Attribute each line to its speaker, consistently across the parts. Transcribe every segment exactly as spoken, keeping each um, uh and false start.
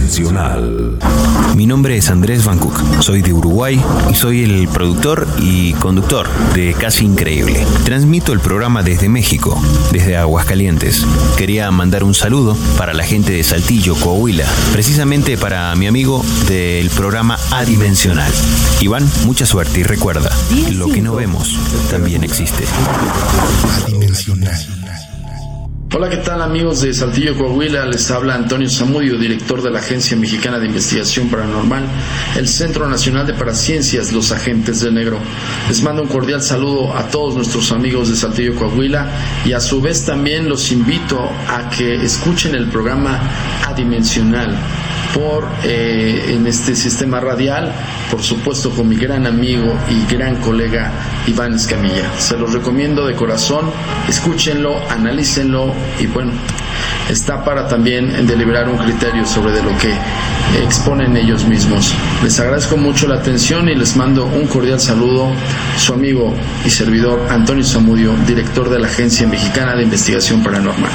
Speaker 1: Adimensional.
Speaker 2: Mi nombre es Andrés Van Cook, soy de Uruguay y soy el productor y conductor de Casi Increíble. Transmito el programa desde México, desde Aguascalientes. Quería mandar un saludo para la gente de Saltillo, Coahuila, precisamente para mi amigo del programa Adimensional. Iván, mucha suerte y recuerda, lo que no vemos también existe.
Speaker 3: Adimensional.
Speaker 4: Hola, ¿qué tal amigos de Saltillo, Coahuila? Les habla Antonio Zamudio, director de la Agencia Mexicana de Investigación Paranormal, el Centro Nacional de Paraciencias, Los Agentes del Negro. Les mando un cordial saludo a todos nuestros amigos de Saltillo, Coahuila, y a su vez también los invito a que escuchen el programa Adimensional por eh, en este sistema radial, por supuesto con mi gran amigo y gran colega Iván Escamilla. Se los recomiendo de corazón, escúchenlo, analícenlo y bueno, está para también deliberar un criterio sobre de lo que exponen ellos mismos. Les agradezco mucho la atención y les mando un cordial saludo, su amigo y servidor Antonio Zamudio, director de la Agencia Mexicana de Investigación Paranormal.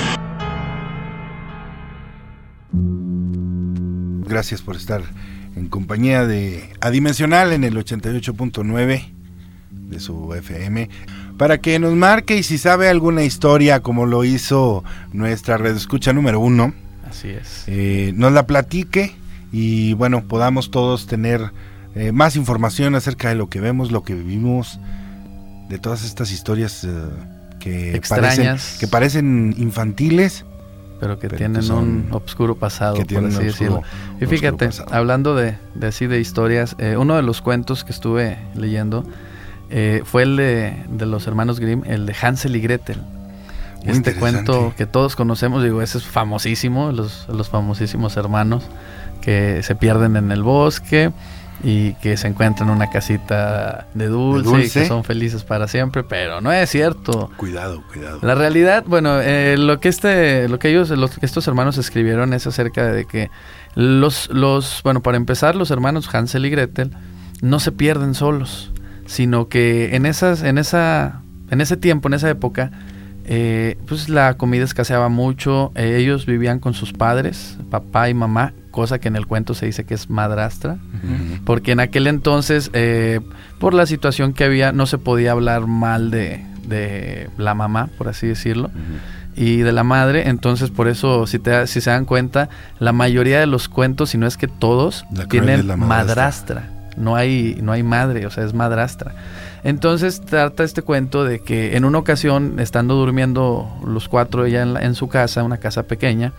Speaker 3: Gracias por estar en compañía de Adimensional en el ochenta y ocho punto nueve de su F M, para que nos marque y si sabe alguna historia como lo hizo nuestra redescucha número uno,
Speaker 5: así es,
Speaker 3: eh, nos la platique y bueno, podamos todos tener eh, más información acerca de lo que vemos, lo que vivimos, de todas estas historias eh, que
Speaker 5: extrañas,
Speaker 3: parecen, que parecen infantiles,
Speaker 5: pero que
Speaker 3: pero
Speaker 5: tienen
Speaker 3: que son,
Speaker 5: un obscuro pasado,
Speaker 3: que
Speaker 5: por así
Speaker 3: obscuro,
Speaker 5: decirlo. Y fíjate, hablando de, de así de historias, eh, uno de los cuentos que estuve leyendo eh, fue el de, de los hermanos Grimm, el de Hansel y Gretel.
Speaker 3: Muy
Speaker 5: este cuento que todos conocemos, digo, ese es famosísimo, los, los famosísimos hermanos que se pierden en el bosque y que se encuentran en una casita de dulce, ¿De dulce? Y que son felices para siempre, pero no es cierto.
Speaker 3: Cuidado, cuidado.
Speaker 5: La realidad, bueno, eh, lo que este, lo que ellos, los que estos hermanos escribieron es acerca de que los, los, bueno, para empezar, los hermanos Hansel y Gretel no se pierden solos, sino que en esas, en esa, en ese tiempo, en esa época, eh, pues la comida escaseaba mucho. Eh, ellos vivían con sus padres, papá y mamá, cosa que en el cuento se dice que es madrastra, uh-huh. porque en aquel entonces, eh, por la situación que había, no se podía hablar mal de, de la mamá, por así decirlo, uh-huh. y de la madre. Entonces, por eso, si, te, si se dan cuenta, la mayoría de los cuentos, si no es que todos, tienen madrastra. madrastra. No hay, no hay madre, o sea, es madrastra. Entonces trata este cuento de que en una ocasión, estando durmiendo los cuatro ella en, la, en su casa, una casa pequeña,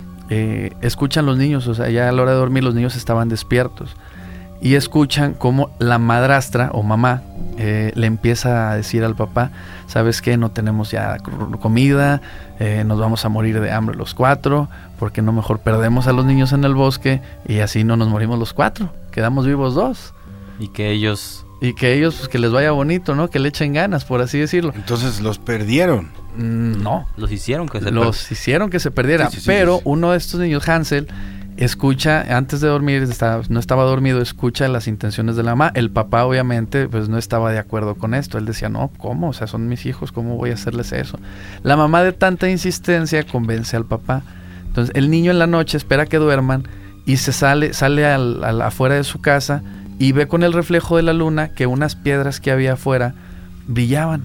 Speaker 5: eh, escuchan los niños, o sea, ya a la hora de dormir los niños estaban despiertos y escuchan cómo la madrastra o mamá eh, le empieza a decir al papá: ¿sabes qué? No tenemos ya comida, eh, nos vamos a morir de hambre los cuatro, porque no mejor perdemos a los niños en el bosque y así no nos morimos los cuatro, quedamos vivos dos.
Speaker 6: Y que ellos...
Speaker 5: Y que ellos, pues que les vaya bonito, ¿no? Que le echen ganas, por así decirlo.
Speaker 3: Entonces los perdieron.
Speaker 5: Mm, no.
Speaker 6: Los hicieron que se
Speaker 5: Los per... hicieron que se perdieran. Sí, sí, sí, pero sí, sí. Uno de estos niños, Hansel, escucha, antes de dormir, estaba, no estaba dormido, escucha las intenciones de la mamá. El papá, obviamente, pues no estaba de acuerdo con esto. Él decía, no, ¿cómo? O sea, son mis hijos, ¿cómo voy a hacerles eso? La mamá, de tanta insistencia, convence al papá. Entonces, el niño en la noche espera que duerman y se sale, sale al, al, afuera de su casa y ve con el reflejo de la luna que unas piedras que había afuera brillaban,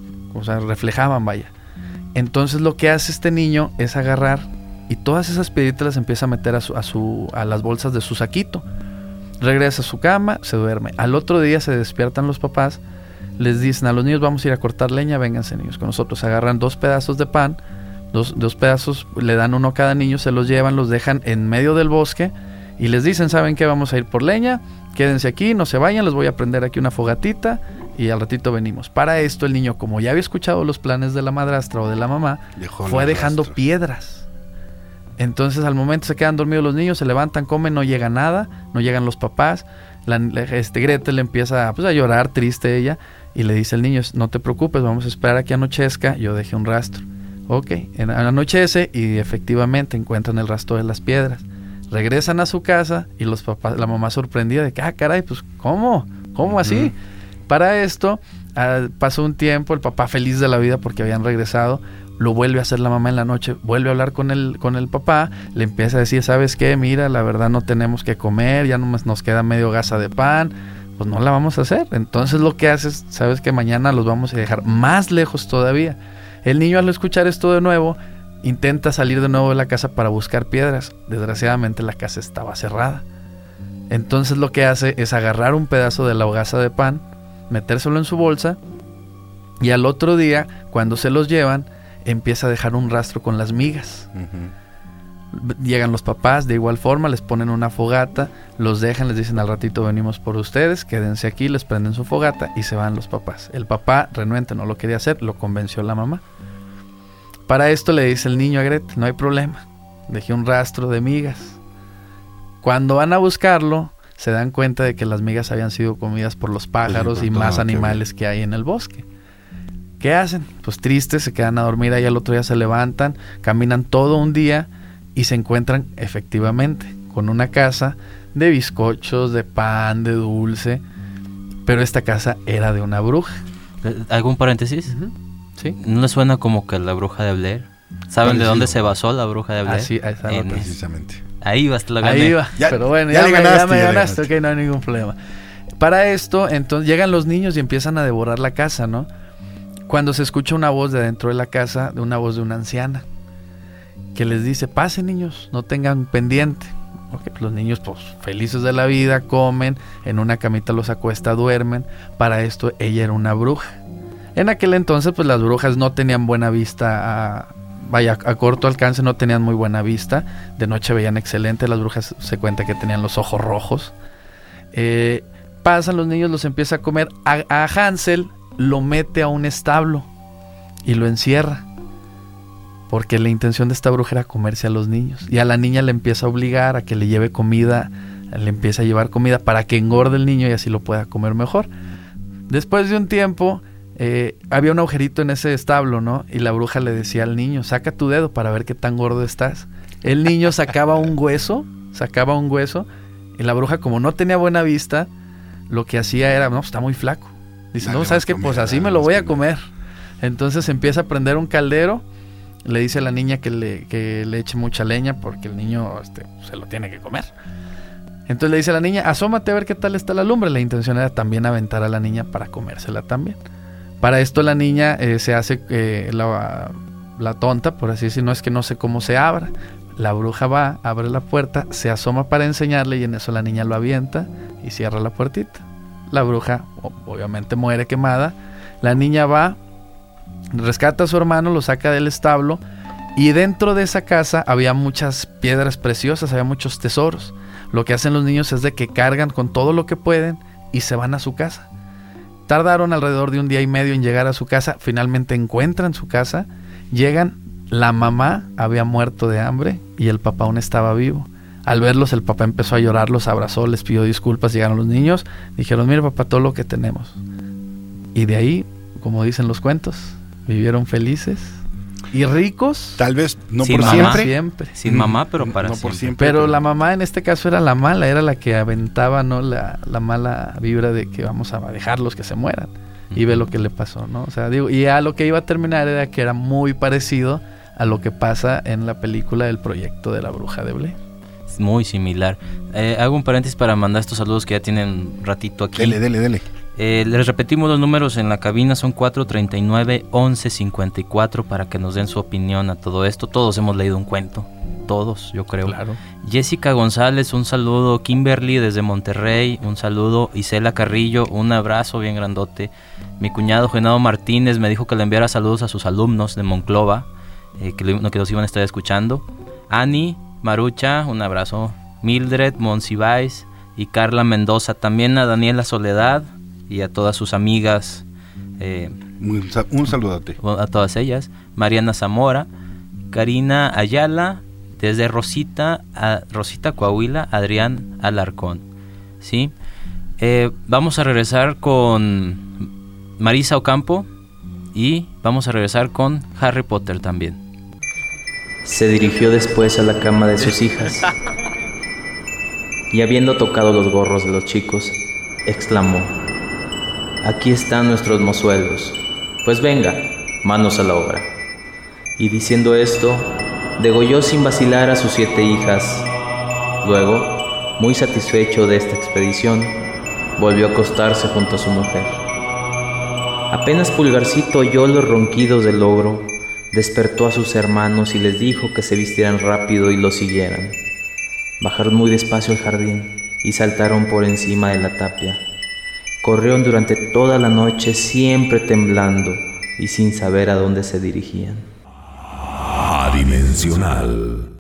Speaker 5: o sea, reflejaban, vaya. Entonces lo que hace este niño es agarrar y todas esas piedritas las empieza a meter a, su, a, su, a las bolsas de su saquito. Regresa a su cama, se duerme. Al otro día se despiertan los papás, les dicen a los niños: vamos a ir a cortar leña, vénganse niños con nosotros. Agarran dos pedazos de pan, dos, dos pedazos, le dan uno a cada niño, se los llevan, los dejan en medio del bosque y les dicen: ¿saben qué? Vamos a ir por leña, quédense aquí, no se vayan, les voy a prender aquí una fogatita y al ratito venimos. Para esto el niño, como ya había escuchado los planes de la madrastra o de la mamá, Dejó fue dejando rastro. piedras. Entonces al momento se quedan dormidos los niños, se levantan, comen, no llega nada, no llegan los papás. La, este Gretel empieza pues, a llorar, triste ella, y le dice al niño: no te preocupes, vamos a esperar a que anochezca, yo dejé un rastro. Ok, anochece y efectivamente encuentran el rastro de las piedras. Regresan a su casa y los papás, la mamá sorprendida de que, ah, caray, pues, ¿cómo? ¿Cómo así? Uh-huh. Para esto, uh, pasó un tiempo, el papá feliz de la vida porque habían regresado, lo vuelve a hacer la mamá en la noche, vuelve a hablar con el, con el papá, le empieza a decir, ¿sabes qué? Mira, la verdad no tenemos que comer, ya nomás nos queda medio gasa de pan, pues no la vamos a hacer. Entonces lo que haces, sabes que mañana los vamos a dejar más lejos todavía. El niño al escuchar esto de nuevo, intenta salir de nuevo de la casa para buscar piedras. Desgraciadamente la casa estaba cerrada. Entonces lo que hace es agarrar un pedazo de la hogaza de pan, metérselo en su bolsa, y al otro día, cuando se los llevan, empieza a dejar un rastro con las migas. Uh-huh. Llegan los papás, de igual forma, les ponen una fogata, los dejan, les dicen al ratito venimos por ustedes, quédense aquí, les prenden su fogata y se van los papás. El papá, renuente, no lo quería hacer, lo convenció la mamá. Para esto le dice el niño a Gretel, no hay problema, dejé un rastro de migas. Cuando van a buscarlo, se dan cuenta de que las migas habían sido comidas por los pájaros y más animales que hay en el bosque. ¿Qué hacen? Pues tristes, se quedan a dormir ahí, al otro día se levantan, caminan todo un día y se encuentran efectivamente con una casa de bizcochos, de pan, de dulce, pero esta casa era de una bruja.
Speaker 6: ¿Algún paréntesis?
Speaker 5: Uh-huh. ¿Sí?
Speaker 6: ¿No le suena como que la bruja de Blair? ¿Saben de dónde se basó la bruja de Blair?
Speaker 5: Así,
Speaker 3: en precisamente.
Speaker 6: Ahí va, te lo gané.
Speaker 5: Ahí va,
Speaker 3: ya,
Speaker 5: pero bueno,
Speaker 3: ya,
Speaker 5: ya,
Speaker 3: le
Speaker 5: me,
Speaker 3: ganaste,
Speaker 5: ya me
Speaker 3: ya
Speaker 5: ganaste,
Speaker 3: ganaste.
Speaker 5: ok, no hay ningún problema. Para esto, entonces llegan los niños y empiezan a devorar la casa, ¿no? Cuando se escucha una voz de adentro de la casa, de una voz de una anciana, que les dice, pasen niños, no tengan pendiente. Okay, pues los niños, pues felices de la vida, comen, en una camita los acuesta, duermen. Para esto, ella era una bruja. En aquel entonces, pues las brujas no tenían buena vista a... Vaya, a corto alcance no tenían muy buena vista. De noche veían excelente. Las brujas se cuenta que tenían los ojos rojos. Eh, pasan los niños, los empieza a comer. A, a Hansel lo mete a un establo y lo encierra. Porque la intención de esta bruja era comerse a los niños. Y a la niña le empieza a obligar a que le lleve comida. Le empieza a llevar comida para que engorde el niño y así lo pueda comer mejor. Después de un tiempo... Eh, había un agujerito en ese establo, ¿no? Y la bruja le decía al niño, saca tu dedo para ver qué tan gordo estás. El niño sacaba un hueso, sacaba un hueso, y la bruja, como no tenía buena vista, lo que hacía era, no, pues está muy flaco. Dice, dale, no, ¿sabes qué? Pues así me lo voy a comer. Entonces empieza a prender un caldero, le dice a la niña que le, que le eche mucha leña, porque el niño este, se lo tiene que comer. Entonces le dice a la niña, asómate a ver qué tal está la lumbre. La intención era también aventar a la niña para comérsela también. Para esto la niña eh, se hace eh, la, la tonta, por así decirlo, no es que no sé cómo se abra. La bruja va, abre la puerta, se asoma para enseñarle y en eso la niña lo avienta y cierra la puertita. La bruja obviamente muere quemada. La niña va, rescata a su hermano, lo saca del establo y dentro de esa casa había muchas piedras preciosas, había muchos tesoros. Lo que hacen los niños es de que cargan con todo lo que pueden y se van a su casa. Tardaron alrededor de un día y medio en llegar a su casa. Finalmente encuentran su casa. Llegan, la mamá había muerto de hambre y el papá aún estaba vivo. Al verlos, el papá empezó a llorar, los abrazó, les pidió disculpas. Llegaron los niños, dijeron, mira papá, todo lo que tenemos. Y de ahí, como dicen los cuentos, vivieron felices y ricos.
Speaker 3: Tal vez no
Speaker 6: Sin
Speaker 3: por
Speaker 6: mamá.
Speaker 3: siempre.
Speaker 5: siempre.
Speaker 6: Sin mamá, pero para
Speaker 3: no
Speaker 6: siempre.
Speaker 3: por siempre.
Speaker 5: Pero la mamá en este caso era la mala, era la que aventaba, ¿no? La, la mala vibra de que vamos a dejarlos que se mueran. Uh-huh. Y ve lo que le pasó, ¿no? O sea, digo, y a lo que iba a terminar era que era muy parecido a lo que pasa en la película del proyecto de la bruja de Blair.
Speaker 6: Es muy similar. Eh, hago un paréntesis para mandar estos saludos que ya tienen ratito aquí.
Speaker 3: Dele, dele, dele.
Speaker 6: Eh, les repetimos los números en la cabina, son cuatro treinta y nueve, once cincuenta y cuatro para que nos den su opinión a todo esto. Todos hemos leído un cuento, todos, yo creo.
Speaker 5: Claro.
Speaker 6: Jessica González, un saludo. Kimberly desde Monterrey, un saludo. Isela Carrillo, un abrazo bien grandote. Mi cuñado Genaro Martínez me dijo que le enviara saludos a sus alumnos de Monclova, eh, que, lo, que los iban a estar escuchando. Ani Marucha, un abrazo. Mildred Monsiváis y Carla Mendoza, también a Daniela Soledad y a todas sus amigas, eh,
Speaker 3: un, un saludote
Speaker 6: a todas ellas. Mariana Zamora, Karina Ayala, desde Rosita a Rosita Coahuila, Adrián Alarcón, ¿sí? Eh, vamos a regresar con Marisa Ocampo y vamos a regresar con Harry Potter también.
Speaker 1: Se dirigió después a la cama de sus hijas y habiendo tocado los gorros de los chicos, exclamó: aquí están nuestros mozuelos, pues venga, manos a la obra. y diciendo esto, degolló sin vacilar a sus siete hijas. Luego, muy satisfecho de esta expedición, volvió a acostarse junto a su mujer. Apenas Pulgarcito oyó los ronquidos del ogro, despertó a sus hermanos y les dijo que se vistieran rápido y lo siguieran. Bajaron muy despacio al jardín y saltaron por encima de la tapia. Corrieron durante toda la noche, siempre temblando y sin saber a dónde se dirigían.
Speaker 7: Adimensional.